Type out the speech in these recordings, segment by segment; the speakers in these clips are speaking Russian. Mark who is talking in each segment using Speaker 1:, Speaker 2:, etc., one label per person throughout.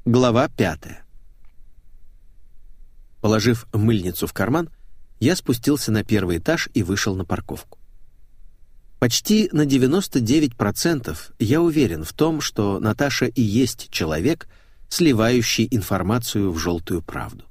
Speaker 1: Глава 5. Положив мыльницу в карман, я спустился на первый этаж и вышел на парковку. Почти на 99% я уверен в том, что Наташа и есть человек, сливающий информацию в желтую правду.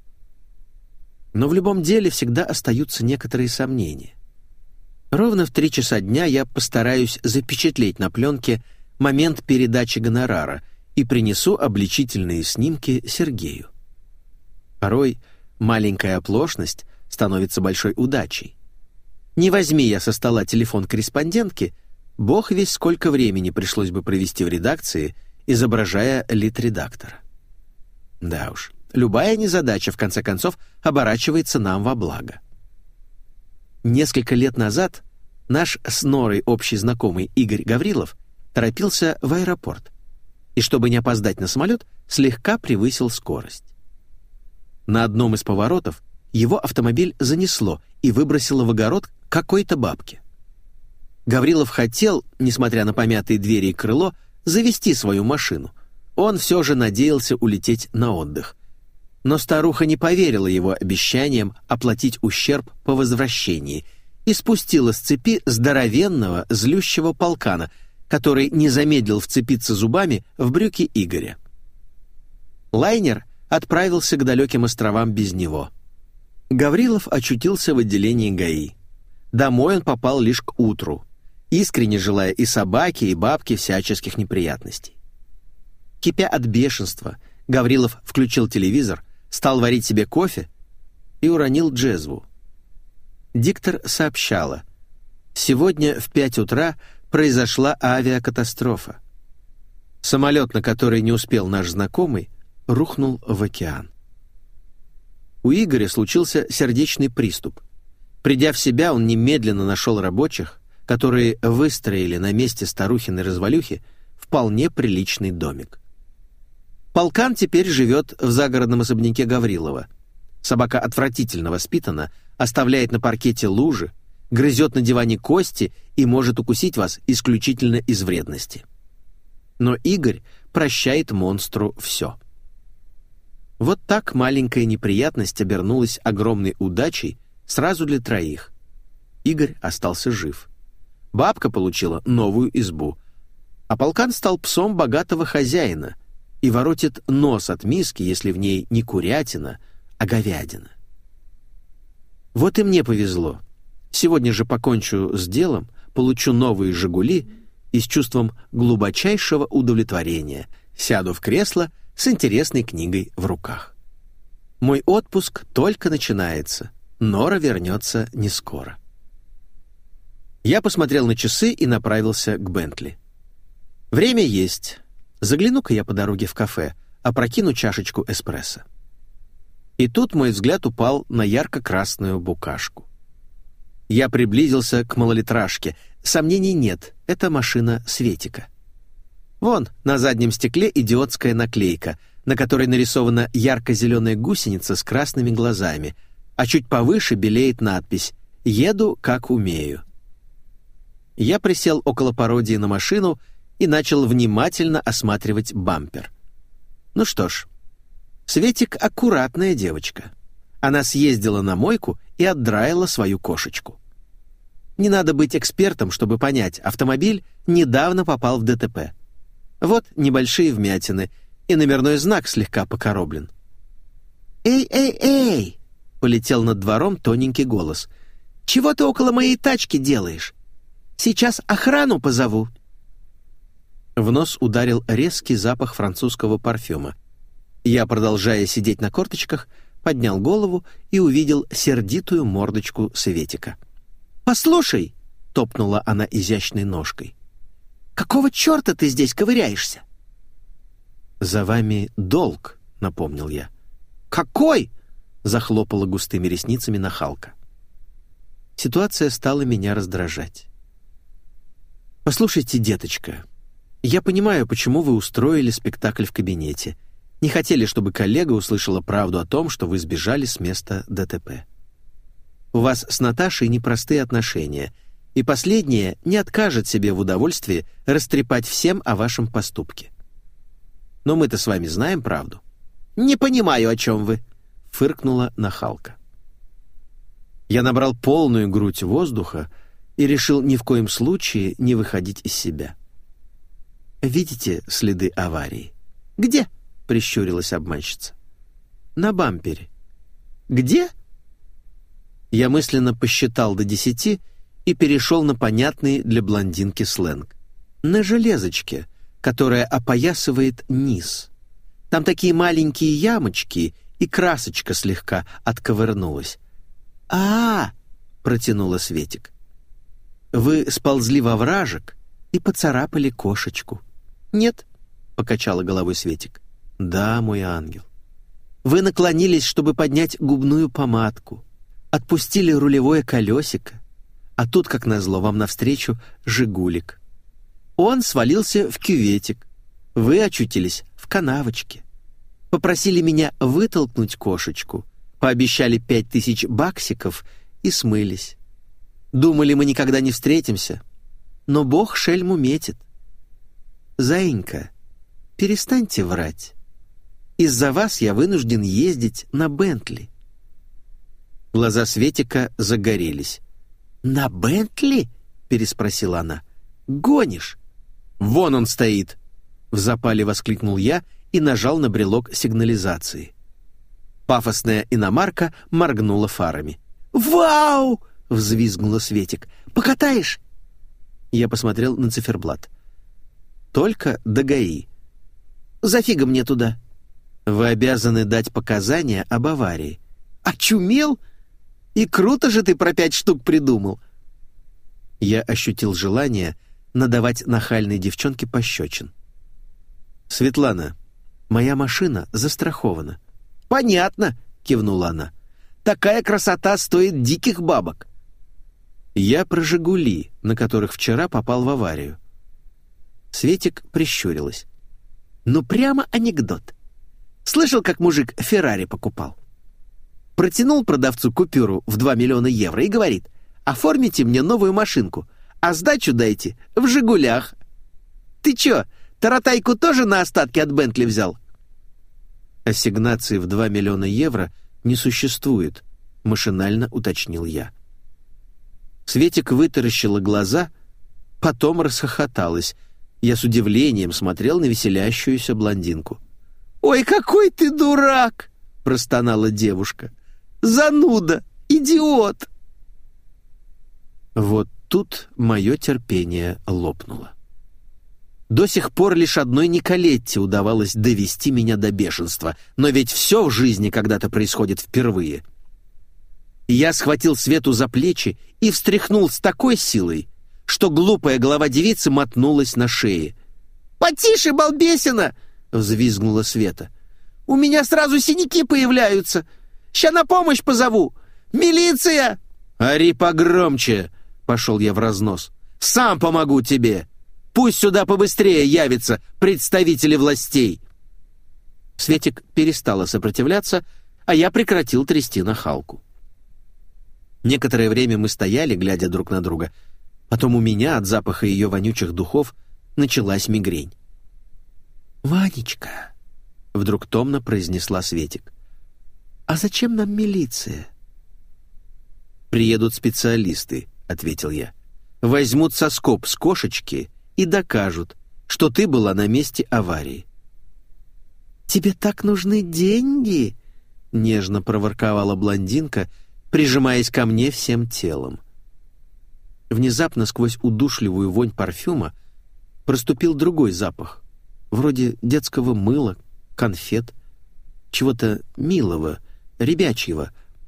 Speaker 1: Но в любом деле всегда остаются некоторые сомнения. Ровно в 3 часа дня я постараюсь запечатлеть на пленке момент передачи гонорара и принесу обличительные снимки Сергею. Порой маленькая оплошность становится большой удачей. Не возьми я со стола телефон корреспондентки, бог весть сколько времени пришлось бы провести в редакции, изображая литредактора. Да уж, любая незадача, в конце концов, оборачивается нам во благо. Несколько лет назад наш с Норой общий знакомый Игорь Гаврилов торопился в аэропорт и, чтобы не опоздать на самолет, слегка превысил скорость. На одном из поворотов его автомобиль занесло и выбросило в огород какой-то бабке. Гаврилов хотел, несмотря на помятые двери и крыло, завести свою машину. Он все же надеялся улететь на отдых. Но старуха не поверила его обещаниям оплатить ущерб по возвращении и спустила с цепи здоровенного, злющего полкана, который не замедлил вцепиться зубами в брюки Игоря. Лайнер отправился к далеким островам без него. Гаврилов очутился в отделении ГАИ. Домой он попал лишь к утру, искренне желая и собаке, и бабке всяческих неприятностей. Кипя от бешенства, Гаврилов включил телевизор, стал варить себе кофе и уронил джезву. Диктор сообщала: сегодня в 5 утра произошла авиакатастрофа. Самолет, на который не успел наш знакомый, рухнул в океан. У Игоря случился сердечный приступ. Придя в себя, он немедленно нашел рабочих, которые выстроили на месте старухиной развалюхи вполне приличный домик. Полкан теперь живет в загородном особняке Гаврилова. Собака отвратительно воспитана, оставляет на паркете лужи, грызет на диване кости и может укусить вас исключительно из вредности. Но Игорь прощает монстру все. Вот так маленькая неприятность обернулась огромной удачей сразу для троих. Игорь остался жив. Бабка получила новую избу, а полкан стал псом богатого хозяина и воротит нос от миски, если в ней не курятина, а говядина. Вот и мне повезло. Сегодня же покончу с делом, получу новые «Жигули» и с чувством глубочайшего удовлетворения сяду в кресло с интересной книгой в руках. Мой отпуск только начинается. Нора вернется не скоро. Я посмотрел на часы и направился к Бентли. Время есть. Загляну-ка я по дороге в кафе, опрокину чашечку эспрессо. И тут мой взгляд упал на ярко-красную букашку. Я приблизился к малолитражке. Сомнений нет, это машина Светика. Вон, на заднем стекле идиотская наклейка, на которой нарисована ярко-зеленая гусеница с красными глазами, а чуть повыше белеет надпись «Еду, как умею». Я присел около пародии на машину и начал внимательно осматривать бампер. Ну что ж, Светик аккуратная девочка. Она съездила на мойку и отдраила свою кошечку. Не надо быть экспертом, чтобы понять, автомобиль недавно попал в ДТП. Вот небольшие вмятины, и номерной знак слегка покороблен. «Эй, эй, эй!» — полетел над двором тоненький голос. «Чего ты около моей тачки делаешь? Сейчас охрану позову». В нос ударил резкий запах французского парфюма. Я, продолжая сидеть на корточках, поднял голову и увидел сердитую мордочку Светика. «Послушай!» — топнула она изящной ножкой. «Какого черта ты здесь ковыряешься?» «За вами долг», — напомнил я. «Какой?» — захлопала густыми ресницами нахалка. Ситуация стала меня раздражать. «Послушайте, деточка, я понимаю, почему вы устроили спектакль в кабинете. Не хотели, чтобы коллега услышала правду о том, что вы сбежали с места ДТП. У вас с Наташей непростые отношения, и последняя не откажет себе в удовольствии растрепать всем о вашем поступке. Но мы-то с вами знаем правду». «Не понимаю, о чем вы», — фыркнула нахалка. Я набрал полную грудь воздуха и решил ни в коем случае не выходить из себя. «Видите следы аварии?» «Где?» — прищурилась обманщица. «На бампере». «Где?» Я мысленно посчитал до 10 и перешел на понятный для блондинки сленг. «На железочке, которая опоясывает низ. Там такие маленькие ямочки, и красочка слегка отковырнулась». «А-а-а!» — протянула Светик. «Вы сползли во вражек и поцарапали кошечку». «Нет», — покачала головой Светик. «Да, мой ангел. Вы наклонились, чтобы поднять губную помадку, отпустили рулевое колесико, а тут, как назло, вам навстречу «Жигулик». Он свалился в кюветик. Вы очутились в канавочке. Попросили меня вытолкнуть кошечку, пообещали 5000 баксиков и смылись. Думали, мы никогда не встретимся, но Бог шельму метит. Заинька, перестаньте врать. Из-за вас я вынужден ездить на Бентли». Глаза Светика загорелись. «На Бентли?» — переспросила она. «Гонишь?» «Вон он стоит!» — в запале воскликнул я и нажал на брелок сигнализации. Пафосная иномарка моргнула фарами. «Вау!» — взвизгнула Светик. «Покатаешь?» Я посмотрел на циферблат. «Только до ГАИ». «Зафига мне туда?» «Вы обязаны дать показания об аварии». «Очумел? И круто же ты про 5 штук придумал!» Я ощутил желание надавать нахальной девчонке пощечин. «Светлана, моя машина застрахована». «Понятно», — кивнула она. «Такая красота стоит диких бабок». «Я про «Жигули», на которых вчера попал в аварию». Светик прищурилась. «Ну прямо анекдот. Слышал, как мужик «Феррари» покупал? Протянул продавцу купюру в 2 миллиона евро и говорит: «Оформите мне новую машинку, а сдачу дайте в «Жигулях». Ты чё, таратайку тоже на остатки от Бентли взял?» «Ассигнации в 2 миллиона евро не существует», — машинально уточнил я. Светик вытаращила глаза, потом расхохоталась. Я с удивлением смотрел на веселящуюся блондинку. «Ой, какой ты дурак!» — простонала девушка. «Зануда! Идиот!» Вот тут мое терпение лопнуло. До сих пор лишь одной Николетте удавалось довести меня до бешенства, но ведь все в жизни когда-то происходит впервые. Я схватил Свету за плечи и встряхнул с такой силой, что глупая голова девицы мотнулась на шее. «Потише, балбесина!» — взвизгнула Света. «У меня сразу синяки появляются. Ща на помощь позову! Милиция!» «Ори погромче!» — пошел я в разнос. «Сам помогу тебе! Пусть сюда побыстрее явятся представители властей!» Светик перестала сопротивляться, а я прекратил трясти нахалку. Некоторое время мы стояли, глядя друг на друга. Потом у меня от запаха ее вонючих духов началась мигрень. «Ванечка», — вдруг томно произнесла Светик, — «а зачем нам милиция?» «Приедут специалисты», — ответил я. «Возьмут соскоб с кошечки и докажут, что ты была на месте аварии». «Тебе так нужны деньги?» — нежно проворковала блондинка, прижимаясь ко мне всем телом. Внезапно сквозь удушливую вонь парфюма проступил другой запах, вроде детского мыла, конфет, чего-то милого, ребячьего.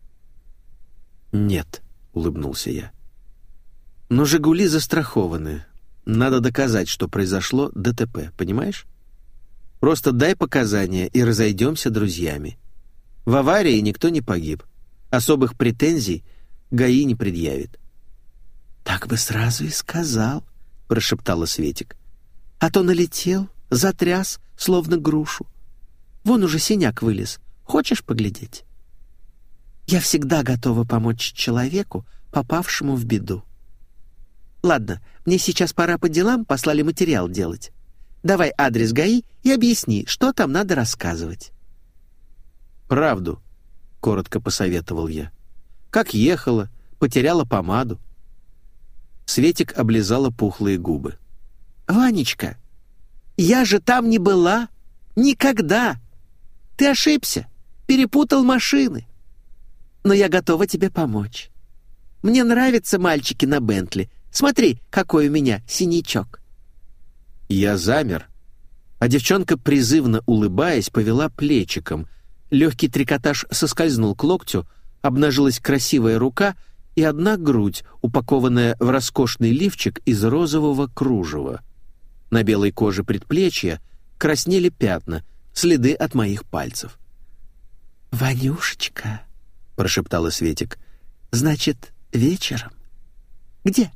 Speaker 1: «Нет», — улыбнулся я. «Но «Жигули» застрахованы. Надо доказать, что произошло ДТП, понимаешь? Просто дай показания и разойдемся друзьями. В аварии никто не погиб. Особых претензий ГАИ не предъявит». «Так бы сразу и сказал», — прошептала Светик. «А то налетел, затряс, словно грушу. Вон уже синяк вылез. Хочешь поглядеть?» «Я всегда готова помочь человеку, попавшему в беду. Ладно, мне сейчас пора по делам, послали материал делать.
Speaker 2: Давай адрес ГАИ и объясни, что там надо рассказывать».
Speaker 1: «Правду», — коротко посоветовал я. «Как ехала, потеряла помаду». Светик облизала пухлые губы.
Speaker 2: «Ванечка, я же там не была. Никогда. Ты ошибся, перепутал машины. Но я готова тебе помочь. Мне нравятся мальчики на Бентли. Смотри, какой у меня синячок».
Speaker 1: Я замер, а девчонка, призывно улыбаясь, повела плечиком. Легкий трикотаж соскользнул к локтю, обнажилась красивая рука и одна грудь, упакованная в роскошный лифчик из розового кружева. На белой коже предплечья краснели пятна, следы от моих пальцев.
Speaker 2: «Ванюшечка», — прошептала
Speaker 1: Светик,
Speaker 2: — «значит, вечером? Где?»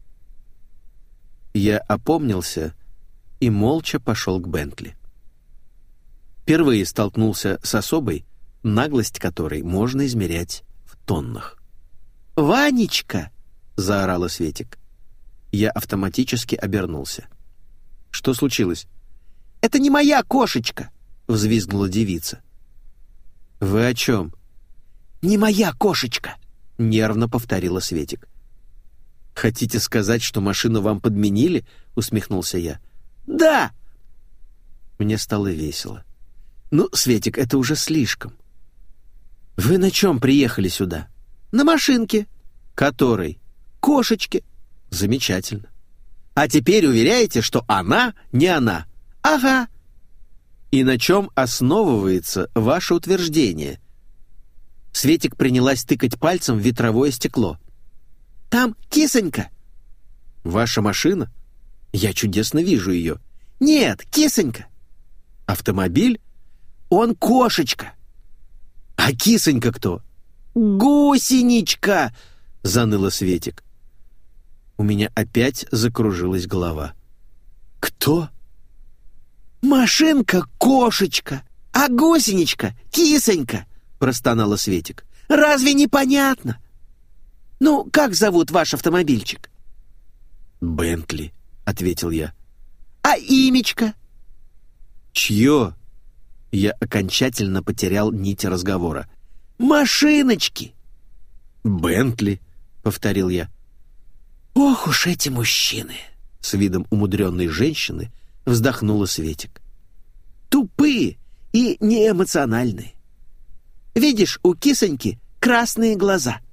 Speaker 1: Я опомнился и молча пошел к Бентли. Впервые столкнулся с особой, наглость которой можно измерять в тоннах.
Speaker 2: «Ванечка!»
Speaker 1: — заорала Светик. Я автоматически обернулся. «Что случилось?»
Speaker 2: «Это не моя кошечка!»
Speaker 1: — взвизгнула девица. «Вы о чем?»
Speaker 2: «Не моя кошечка!»
Speaker 1: — нервно повторила Светик. «Хотите сказать, что машину вам подменили?» — усмехнулся я.
Speaker 2: «Да!»
Speaker 1: Мне стало весело. «Ну, Светик, это уже слишком. Вы на чем приехали сюда?»
Speaker 2: «На машинке».
Speaker 1: «Которой?»
Speaker 2: «Кошечке».
Speaker 1: «Замечательно. А теперь уверяете, что она не она?»
Speaker 2: «Ага».
Speaker 1: «И на чем основывается ваше утверждение?» Светик принялась тыкать пальцем в ветровое стекло.
Speaker 2: «Там кисонька».
Speaker 1: «Ваша машина? Я чудесно вижу ее».
Speaker 2: «Нет, кисонька».
Speaker 1: «Автомобиль?»
Speaker 2: «Он кошечка».
Speaker 1: «А кисонька кто?»
Speaker 2: «Гусеничка!»
Speaker 1: — заныла Светик. У меня опять закружилась голова. «Кто?»
Speaker 2: «Машинка-кошечка, а гусеничка — кисонька!» — простонала Светик. «Разве не понятно? Ну, как зовут ваш автомобильчик?»
Speaker 1: «Бентли», — ответил я.
Speaker 2: «А имечко?»
Speaker 1: «Чье?» Я окончательно потерял нить разговора.
Speaker 2: «Машиночки!»
Speaker 1: «Бентли», — повторил я.
Speaker 2: «Ох уж эти мужчины!»
Speaker 1: — с видом умудренной женщины вздохнула Светик.
Speaker 2: «Тупые и неэмоциональные. Видишь, у кисоньки красные глаза».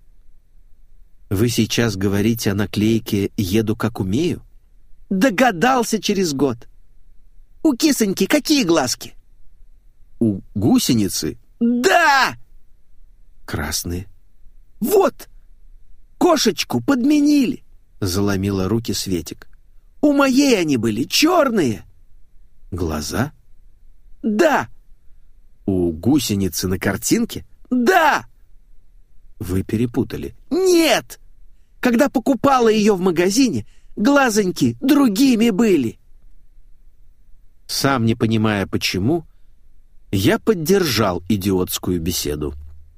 Speaker 1: «Вы сейчас говорите о наклейке «Еду как умею»?»
Speaker 2: «Догадался через год. У кисоньки какие глазки?»
Speaker 1: «У гусеницы?»
Speaker 2: «Да!»
Speaker 1: «Красные».
Speaker 2: «Вот! Кошечку подменили!»
Speaker 1: — заломила руки Светик.
Speaker 2: «У моей они были черные!»
Speaker 1: «Глаза?»
Speaker 2: «Да!»
Speaker 1: «У гусеницы на картинке?»
Speaker 2: «Да!»
Speaker 1: «Вы перепутали».
Speaker 2: «Нет! Когда покупала ее в магазине, глазоньки другими были!»
Speaker 1: Сам не понимая почему, я поддержал идиотскую беседу.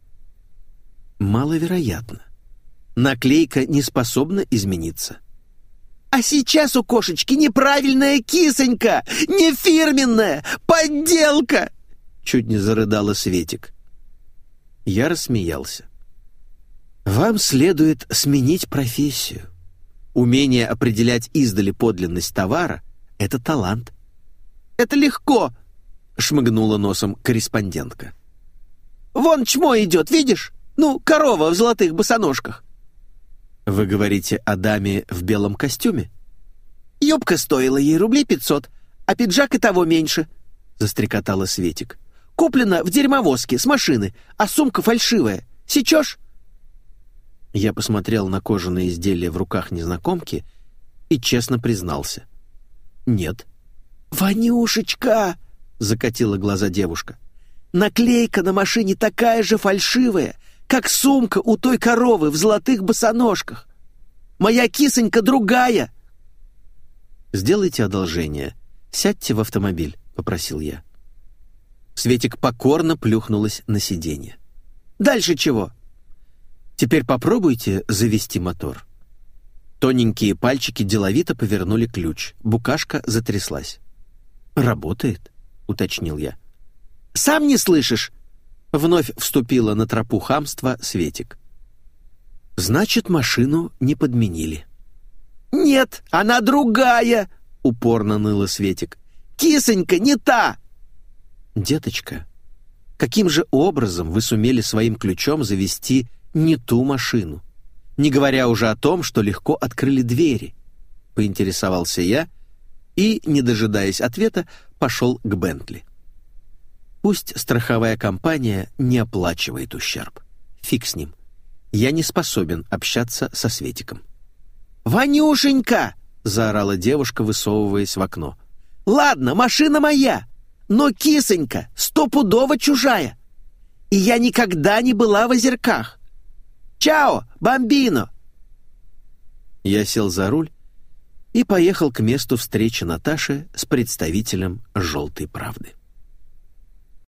Speaker 1: Маловероятно. Наклейка не способна измениться.
Speaker 2: «А сейчас у кошечки неправильная кисонька! Не фирменная! Подделка!»
Speaker 1: Чуть не зарыдала Светик. Я рассмеялся. Вам следует сменить профессию. Умение определять издали подлинность товара — это талант.
Speaker 2: «Это легко!»
Speaker 1: — шмыгнула носом корреспондентка.
Speaker 2: «Вон чмо идет, видишь? Ну, корова в золотых босоножках».
Speaker 1: «Вы говорите о даме в белом костюме?»
Speaker 2: «Юбка стоила ей рублей 500, а пиджак и того меньше», —
Speaker 1: застрекотала Светик.
Speaker 2: «Куплена в дерьмовозке с машины, а сумка фальшивая. Сечешь?»
Speaker 1: Я посмотрел на кожаные изделия в руках незнакомки и честно признался. «Нет».
Speaker 2: «Ванюшечка!» — закатила глаза девушка. «Наклейка на машине такая же фальшивая, как сумка у той коровы в золотых босоножках. Моя кисонька другая!»
Speaker 1: «Сделайте одолжение. Сядьте в автомобиль», — попросил я. Светик покорно плюхнулась на сиденье.
Speaker 2: «Дальше чего?»
Speaker 1: «Теперь попробуйте завести мотор». Тоненькие пальчики деловито повернули ключ. Букашка затряслась. «Работает», — уточнил я.
Speaker 2: «Сам не слышишь?»
Speaker 1: — вновь вступила на тропу хамства Светик. «Значит, машину не подменили».
Speaker 2: «Нет, она другая!» — упорно ныла Светик. «Кисонька не та!»
Speaker 1: «Деточка, каким же образом вы сумели своим ключом завести не ту машину, не говоря уже о том, что легко открыли двери?» — поинтересовался я и, не дожидаясь ответа, пошел к Бентли. Пусть страховая компания не оплачивает ущерб. Фиг с ним. Я не способен общаться со Светиком.
Speaker 2: «Ванюшенька!»
Speaker 1: — заорала девушка, высовываясь в окно.
Speaker 2: «Ладно, машина моя, но кисонька стопудово чужая. И я никогда не была в Озерках. Чао, бамбино!»
Speaker 1: Я сел за руль и поехал к месту встречи Наташи с представителем «Желтой правды».